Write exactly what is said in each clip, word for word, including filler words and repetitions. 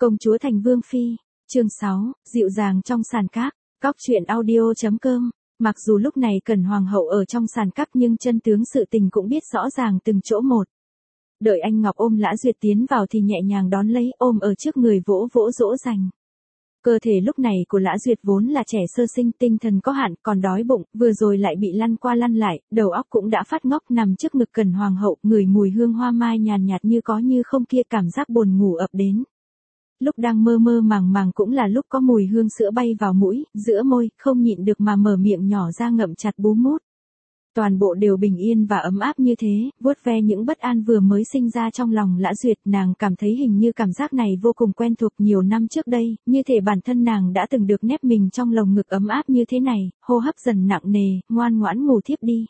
Công chúa thành vương phi, chương sáu, dịu dàng trong sàn cát, cóc truyện audio.com. Mặc dù lúc này Cẩn Hoàng hậu ở trong sàn cát nhưng chân tướng sự tình cũng biết rõ ràng từng chỗ một. Đợi anh Ngọc ôm Lã Duyệt tiến vào thì nhẹ nhàng đón lấy, ôm ở trước người vỗ vỗ dỗ dành. Cơ thể lúc này của Lã Duyệt vốn là trẻ sơ sinh, tinh thần có hạn, còn đói bụng, vừa rồi lại bị lăn qua lăn lại, đầu óc cũng đã phát ngốc, nằm trước ngực Cẩn Hoàng hậu, ngửi mùi hương hoa mai nhàn nhạt như có như không kia, cảm giác buồn ngủ ập đến. Lúc đang mơ mơ màng màng cũng là lúc có mùi hương sữa bay vào mũi, giữa môi, không nhịn được mà mở miệng nhỏ ra ngậm chặt bú mút. Toàn bộ đều bình yên và ấm áp như thế, vuốt ve những bất an vừa mới sinh ra trong lòng Lã Duyệt, nàng cảm thấy hình như cảm giác này vô cùng quen thuộc nhiều năm trước đây, như thể bản thân nàng đã từng được nép mình trong lồng ngực ấm áp như thế này, hô hấp dần nặng nề, ngoan ngoãn ngủ thiếp đi.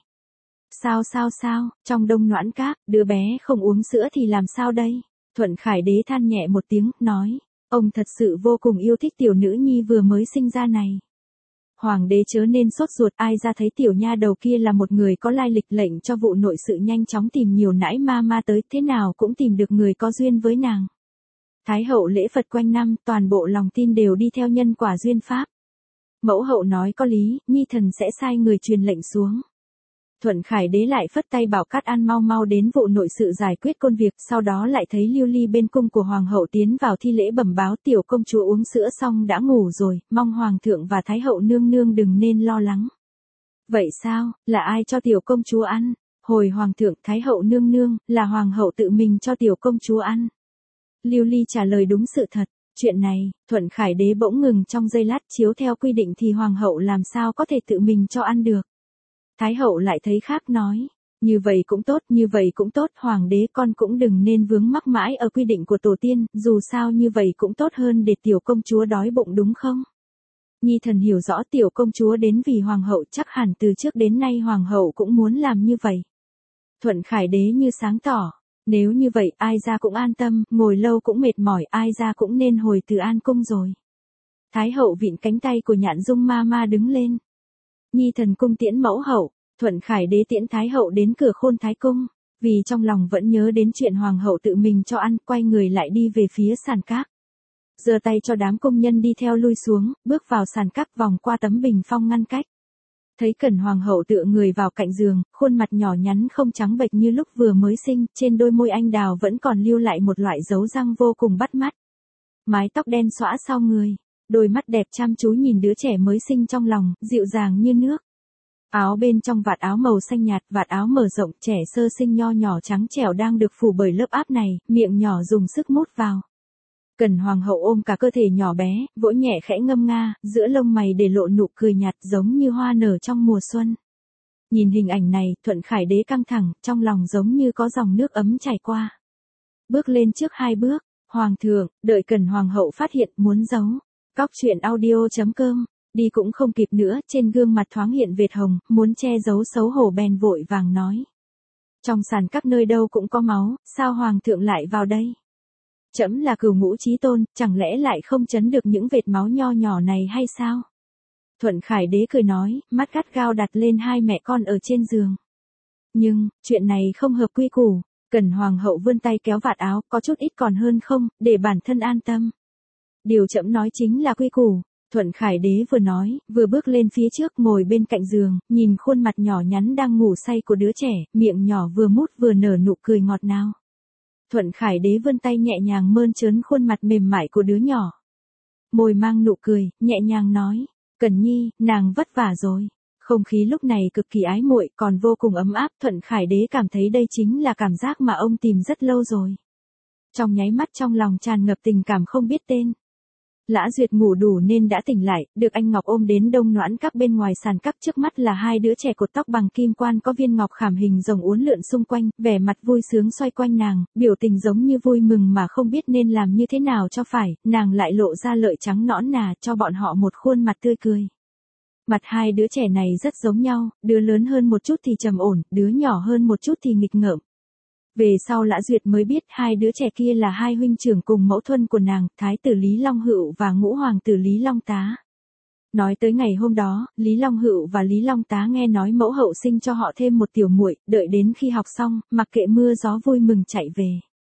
Sao sao sao, trong đông noãn cát, đứa bé không uống sữa thì làm sao đây? Thuận Khải Đế than nhẹ một tiếng, nói, ông thật sự vô cùng yêu thích tiểu nữ nhi vừa mới sinh ra này. Hoàng đế chớ nên sốt ruột, ai ra thấy tiểu nha đầu kia là một người có lai lịch, lệnh cho vụ nội sự nhanh chóng tìm nhiều nãi ma ma tới, thế nào cũng tìm được người có duyên với nàng. Thái hậu lễ Phật quanh năm, toàn bộ lòng tin đều đi theo nhân quả duyên pháp. Mẫu hậu nói có lý, nhi thần sẽ sai người truyền lệnh xuống. Thuận Khải Đế lại phất tay bảo Cát An mau mau đến vụ nội sự giải quyết công việc, sau đó lại thấy Lưu Ly bên cung của hoàng hậu tiến vào thi lễ bẩm báo tiểu công chúa uống sữa xong đã ngủ rồi, mong hoàng thượng và thái hậu nương nương đừng nên lo lắng. Vậy sao, là ai cho tiểu công chúa ăn? Hồi hoàng thượng, thái hậu nương nương, là hoàng hậu tự mình cho tiểu công chúa ăn. Lưu Ly trả lời đúng sự thật. Chuyện này, Thuận Khải Đế bỗng ngừng trong giây lát, chiếu theo quy định thì hoàng hậu làm sao có thể tự mình cho ăn được. Thái hậu lại thấy khác nói, như vậy cũng tốt, như vậy cũng tốt, hoàng đế con cũng đừng nên vướng mắc mãi ở quy định của tổ tiên, dù sao như vậy cũng tốt hơn để tiểu công chúa đói bụng đúng không? Nhi thần hiểu rõ tiểu công chúa đến vì hoàng hậu, chắc hẳn từ trước đến nay hoàng hậu cũng muốn làm như vậy. Thuận Khải Đế như sáng tỏ, nếu như vậy ai ra cũng an tâm, ngồi lâu cũng mệt mỏi, ai ra cũng nên hồi từ an cung rồi. Thái hậu vịn cánh tay của Nhạn Dung ma ma đứng lên. Nhi thần cung tiễn mẫu hậu. Thuận Khải Đế tiễn thái hậu đến cửa Khôn Thái cung, vì trong lòng vẫn nhớ đến chuyện hoàng hậu tự mình cho ăn, quay người lại đi về phía sàn cát. Giơ tay cho đám công nhân đi theo lui xuống, bước vào sàn cát vòng qua tấm bình phong ngăn cách. Thấy Cẩn Hoàng hậu tựa người vào cạnh giường, khuôn mặt nhỏ nhắn không trắng bệch như lúc vừa mới sinh, trên đôi môi anh đào vẫn còn lưu lại một loại dấu răng vô cùng bắt mắt. Mái tóc đen xõa sau người, đôi mắt đẹp chăm chú nhìn đứa trẻ mới sinh trong lòng, dịu dàng như nước. Áo bên trong vạt áo màu xanh nhạt, vạt áo mở rộng, trẻ sơ sinh nho nhỏ trắng trẻo đang được phủ bởi lớp áp này, miệng nhỏ dùng sức mút vào. Cẩn Hoàng hậu ôm cả cơ thể nhỏ bé, vỗ nhẹ khẽ ngâm nga, giữa lông mày để lộ nụ cười nhạt giống như hoa nở trong mùa xuân. Nhìn hình ảnh này, Thuận Khải Đế căng thẳng, trong lòng giống như có dòng nước ấm chảy qua. Bước lên trước hai bước, hoàng thượng, đợi Cẩn Hoàng hậu phát hiện muốn giấu. Cóc truyện audio.com. Đi cũng không kịp nữa, trên gương mặt thoáng hiện vệt hồng, muốn che giấu xấu hổ bèn vội vàng nói. Trong sàn các nơi đâu cũng có máu, sao hoàng thượng lại vào đây? Trẫm là Cửu Ngũ Chí Tôn, chẳng lẽ lại không chấn được những vệt máu nho nhỏ này hay sao? Thuận Khải Đế cười nói, mắt gắt gao đặt lên hai mẹ con ở trên giường. Nhưng, chuyện này không hợp quy củ. Cẩn Hoàng hậu vươn tay kéo vạt áo, có chút ít còn hơn không, để bản thân an tâm. Điều trẫm nói chính là quy củ. Thuận Khải Đế vừa nói, vừa bước lên phía trước ngồi bên cạnh giường, nhìn khuôn mặt nhỏ nhắn đang ngủ say của đứa trẻ, miệng nhỏ vừa mút vừa nở nụ cười ngọt ngào. Thuận Khải Đế vươn tay nhẹ nhàng mơn trớn khuôn mặt mềm mại của đứa nhỏ. Môi mang nụ cười, nhẹ nhàng nói, Cẩn Nhi, nàng vất vả rồi. Không khí lúc này cực kỳ ái muội, còn vô cùng ấm áp, Thuận Khải Đế cảm thấy đây chính là cảm giác mà ông tìm rất lâu rồi. Trong nháy mắt trong lòng tràn ngập tình cảm không biết tên. Lã Duyệt ngủ đủ nên đã tỉnh lại, được anh Ngọc ôm đến đông noãn các bên ngoài sàn cát, trước mắt là hai đứa trẻ cột tóc bằng kim quan có viên ngọc khảm hình rồng uốn lượn xung quanh, vẻ mặt vui sướng xoay quanh nàng, biểu tình giống như vui mừng mà không biết nên làm như thế nào cho phải, nàng lại lộ ra lợi trắng nõn nà cho bọn họ một khuôn mặt tươi cười. Mặt hai đứa trẻ này rất giống nhau, đứa lớn hơn một chút thì trầm ổn, đứa nhỏ hơn một chút thì nghịch ngợm. Về sau Lã Duyệt mới biết hai đứa trẻ kia là hai huynh trưởng cùng mẫu thân của nàng, Thái tử Lý Long Hựu và Ngũ Hoàng tử Lý Long Tá. Nói tới ngày hôm đó, Lý Long Hựu và Lý Long Tá nghe nói mẫu hậu sinh cho họ thêm một tiểu muội, đợi đến khi học xong, mặc kệ mưa gió vui mừng chạy về.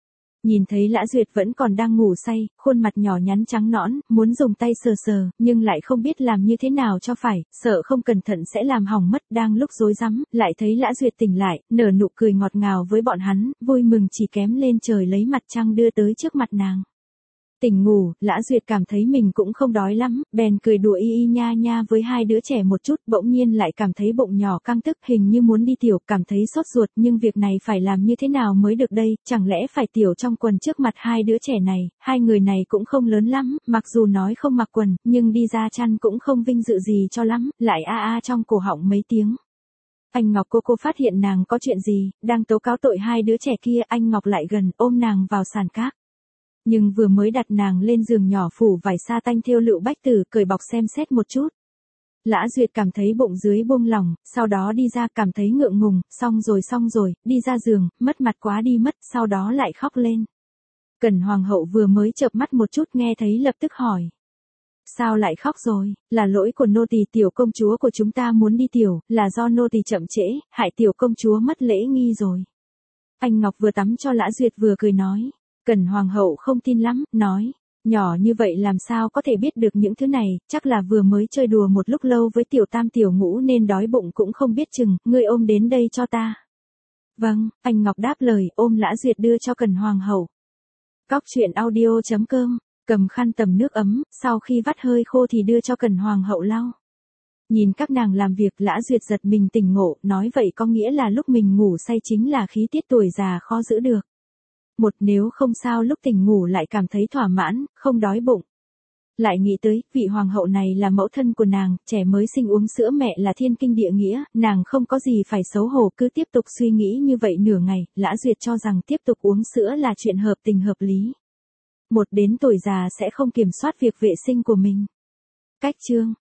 Nhìn thấy Lã Duyệt vẫn còn đang ngủ say, khuôn mặt nhỏ nhắn trắng nõn, muốn dùng tay sờ sờ, nhưng lại không biết làm như thế nào cho phải, sợ không cẩn thận sẽ làm hỏng mất. Đang lúc rối rắm, lại thấy Lã Duyệt tỉnh lại, nở nụ cười ngọt ngào với bọn hắn, vui mừng chỉ kém lên trời lấy mặt trăng đưa tới trước mặt nàng. Tỉnh ngủ, Lã Duyệt cảm thấy mình cũng không đói lắm, bèn cười đùa y y nha nha với hai đứa trẻ một chút, bỗng nhiên lại cảm thấy bụng nhỏ căng tức, hình như muốn đi tiểu, cảm thấy sốt ruột, nhưng việc này phải làm như thế nào mới được đây, chẳng lẽ phải tiểu trong quần trước mặt hai đứa trẻ này, hai người này cũng không lớn lắm, mặc dù nói không mặc quần, nhưng đi ra chăn cũng không vinh dự gì cho lắm, lại a a trong cổ họng mấy tiếng. Anh Ngọc cô cô phát hiện nàng có chuyện gì, đang tố cáo tội hai đứa trẻ kia, anh Ngọc lại gần, ôm nàng vào sàn cát. Nhưng vừa mới đặt nàng lên giường nhỏ phủ vải sa tanh thêu lựu bách tử, cởi bọc xem xét một chút. Lã Duyệt cảm thấy bụng dưới buông lỏng, sau đó đi ra cảm thấy ngượng ngùng, xong rồi xong rồi, đi ra giường, mất mặt quá đi mất, sau đó lại khóc lên. Cẩn Hoàng hậu vừa mới chợp mắt một chút nghe thấy lập tức hỏi. Sao lại khóc rồi, là lỗi của nô tỳ, tiểu công chúa của chúng ta muốn đi tiểu, là do nô tỳ chậm trễ, hại tiểu công chúa mất lễ nghi rồi. Anh Ngọc vừa tắm cho Lã Duyệt vừa cười nói. Cẩn Hoàng hậu không tin lắm, nói, nhỏ như vậy làm sao có thể biết được những thứ này, chắc là vừa mới chơi đùa một lúc lâu với tiểu tam tiểu ngũ nên đói bụng cũng không biết chừng, ngươi ôm đến đây cho ta. Vâng, anh Ngọc đáp lời, ôm Lã Duyệt đưa cho Cẩn Hoàng hậu. Cóc truyện audio chấm com, cầm khăn tầm nước ấm, sau khi vắt hơi khô thì đưa cho Cẩn Hoàng hậu lau. Nhìn các nàng làm việc, Lã Duyệt giật mình tỉnh ngộ, nói vậy có nghĩa là lúc mình ngủ say chính là khí tiết tuổi già khó giữ được. Một nếu không sao lúc tỉnh ngủ lại cảm thấy thỏa mãn, không đói bụng. Lại nghĩ tới, vị hoàng hậu này là mẫu thân của nàng, trẻ mới sinh uống sữa mẹ là thiên kinh địa nghĩa, nàng không có gì phải xấu hổ, cứ tiếp tục suy nghĩ như vậy nửa ngày, Lã Duyệt cho rằng tiếp tục uống sữa là chuyện hợp tình hợp lý. Một đến tuổi già sẽ không kiểm soát việc vệ sinh của mình. Cách chương